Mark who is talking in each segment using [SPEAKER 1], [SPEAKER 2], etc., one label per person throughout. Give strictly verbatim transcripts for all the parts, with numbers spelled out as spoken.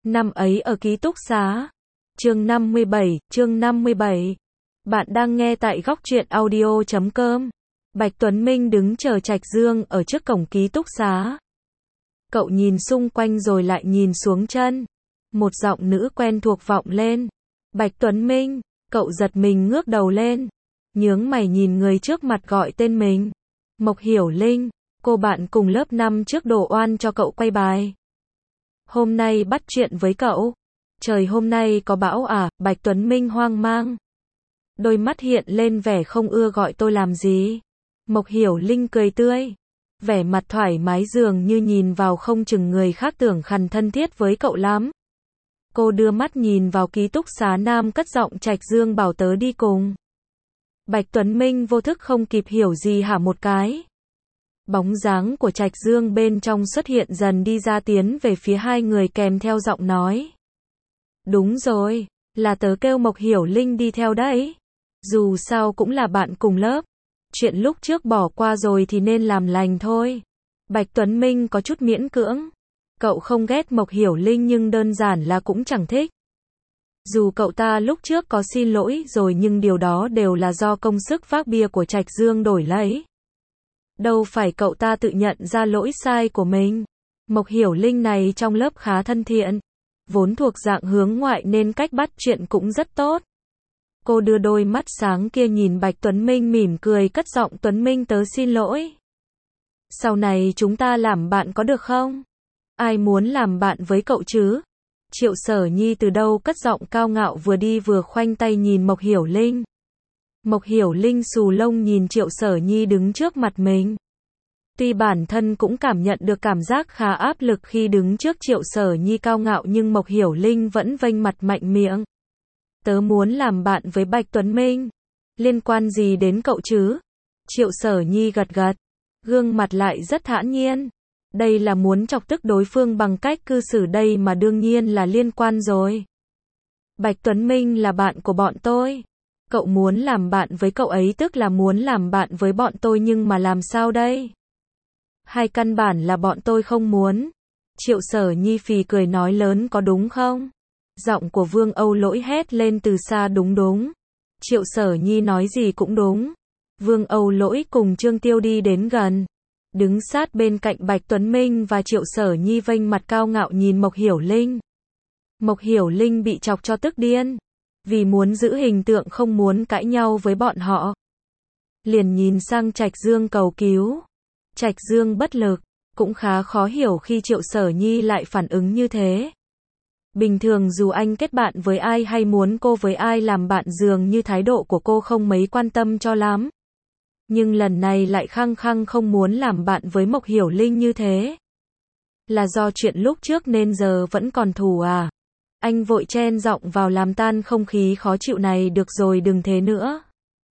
[SPEAKER 1] Năm ấy ở ký túc xá. Chương năm mươi bảy, chương năm mươi bảy. Bạn đang nghe tại góc truyện audio chấm com. Bạch Tuấn Minh đứng chờ Trạch Dương ở trước cổng ký túc xá. Cậu nhìn xung quanh rồi lại nhìn xuống chân. Một giọng nữ quen thuộc vọng lên. Bạch Tuấn Minh, cậu giật mình ngước đầu lên. Nhướng mày nhìn người trước mặt gọi tên mình. Mộc Hiểu Linh, cô bạn cùng lớp năm trước đổ oan cho cậu quay bài. Hôm nay bắt chuyện với cậu. Trời hôm nay có bão à? Bạch Tuấn Minh hoang mang. Đôi mắt hiện lên vẻ không ưa gọi tôi làm gì. Mộc Hiểu Linh cười tươi. Vẻ mặt thoải mái dường như nhìn vào không chừng người khác tưởng khằn thân thiết với cậu lắm. Cô đưa mắt nhìn vào ký túc xá nam cất giọng Trạch Dương bảo tớ đi cùng. Bạch Tuấn Minh vô thức không kịp hiểu gì hả một cái. Bóng dáng của Trạch Dương bên trong xuất hiện dần đi ra tiến về phía hai người kèm theo giọng nói. Đúng rồi, là tớ kêu Mộc Hiểu Linh đi theo đấy. Dù sao cũng là bạn cùng lớp. Chuyện lúc trước bỏ qua rồi thì nên làm lành thôi. Bạch Tuấn Minh có chút miễn cưỡng. Cậu không ghét Mộc Hiểu Linh nhưng đơn giản là cũng chẳng thích. Dù cậu ta lúc trước có xin lỗi rồi nhưng điều đó đều là do công sức vác bia của Trạch Dương đổi lấy. Đâu phải cậu ta tự nhận ra lỗi sai của mình. Mộc Hiểu Linh này trong lớp khá thân thiện. Vốn thuộc dạng hướng ngoại nên cách bắt chuyện cũng rất tốt. Cô đưa đôi mắt sáng kia nhìn Bạch Tuấn Minh mỉm cười cất giọng Tuấn Minh tớ xin lỗi. Sau này chúng ta làm bạn có được không? Ai muốn làm bạn với cậu chứ? Triệu Sở Nhi từ đâu cất giọng cao ngạo vừa đi vừa khoanh tay nhìn Mộc Hiểu Linh. Mộc Hiểu Linh xù lông nhìn Triệu Sở Nhi đứng trước mặt mình. Tuy bản thân cũng cảm nhận được cảm giác khá áp lực khi đứng trước Triệu Sở Nhi cao ngạo nhưng Mộc Hiểu Linh vẫn vênh mặt mạnh miệng. Tớ muốn làm bạn với Bạch Tuấn Minh. Liên quan gì đến cậu chứ? Triệu Sở Nhi gật gật. Gương mặt lại rất thản nhiên. Đây là muốn chọc tức đối phương bằng cách cư xử đây mà đương nhiên là liên quan rồi. Bạch Tuấn Minh là bạn của bọn tôi. Cậu muốn làm bạn với cậu ấy tức là muốn làm bạn với bọn tôi nhưng mà làm sao đây? Hay căn bản là bọn tôi không muốn? Triệu Sở Nhi phì cười nói lớn có đúng không? Giọng của Vương Âu Lỗi hét lên từ xa đúng đúng. Triệu Sở Nhi nói gì cũng đúng. Vương Âu Lỗi cùng Trương Tiêu đi đến gần. Đứng sát bên cạnh Bạch Tuấn Minh và Triệu Sở Nhi vênh mặt cao ngạo nhìn Mộc Hiểu Linh. Mộc Hiểu Linh bị chọc cho tức điên. Vì muốn giữ hình tượng không muốn cãi nhau với bọn họ. Liền nhìn sang Trạch Dương cầu cứu. Trạch Dương bất lực. Cũng khá khó hiểu khi Triệu Sở Nhi lại phản ứng như thế. Bình thường dù anh kết bạn với ai hay muốn cô với ai làm bạn dường như thái độ của cô không mấy quan tâm cho lắm. Nhưng lần này lại khăng khăng không muốn làm bạn với Mộc Hiểu Linh như thế. Là do chuyện lúc trước nên giờ vẫn còn thù à? Anh vội chen giọng vào làm tan không khí khó chịu này được rồi đừng thế nữa.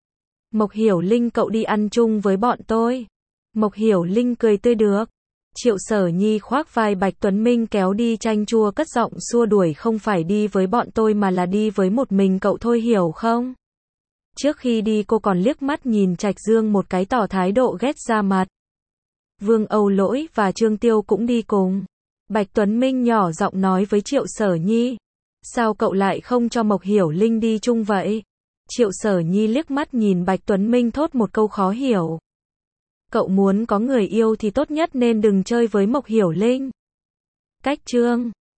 [SPEAKER 1] Mộc Hiểu Linh cậu đi ăn chung với bọn tôi. Mộc Hiểu Linh cười tươi được. Triệu Sở Nhi khoác vai Bạch Tuấn Minh kéo đi chanh chua cất giọng xua đuổi không phải đi với bọn tôi mà là đi với một mình cậu thôi hiểu không? Trước khi đi cô còn liếc mắt nhìn Trạch Dương một cái tỏ thái độ ghét ra mặt. Vương Âu Lỗi và Trương Tiêu cũng đi cùng. Bạch Tuấn Minh nhỏ giọng nói với Triệu Sở Nhi. Sao cậu lại không cho Mộc Hiểu Linh đi chung vậy? Triệu Sở Nhi liếc mắt nhìn Bạch Tuấn Minh thốt một câu khó hiểu. Cậu muốn có người yêu thì tốt nhất nên đừng chơi với Mộc Hiểu Linh. Cách chương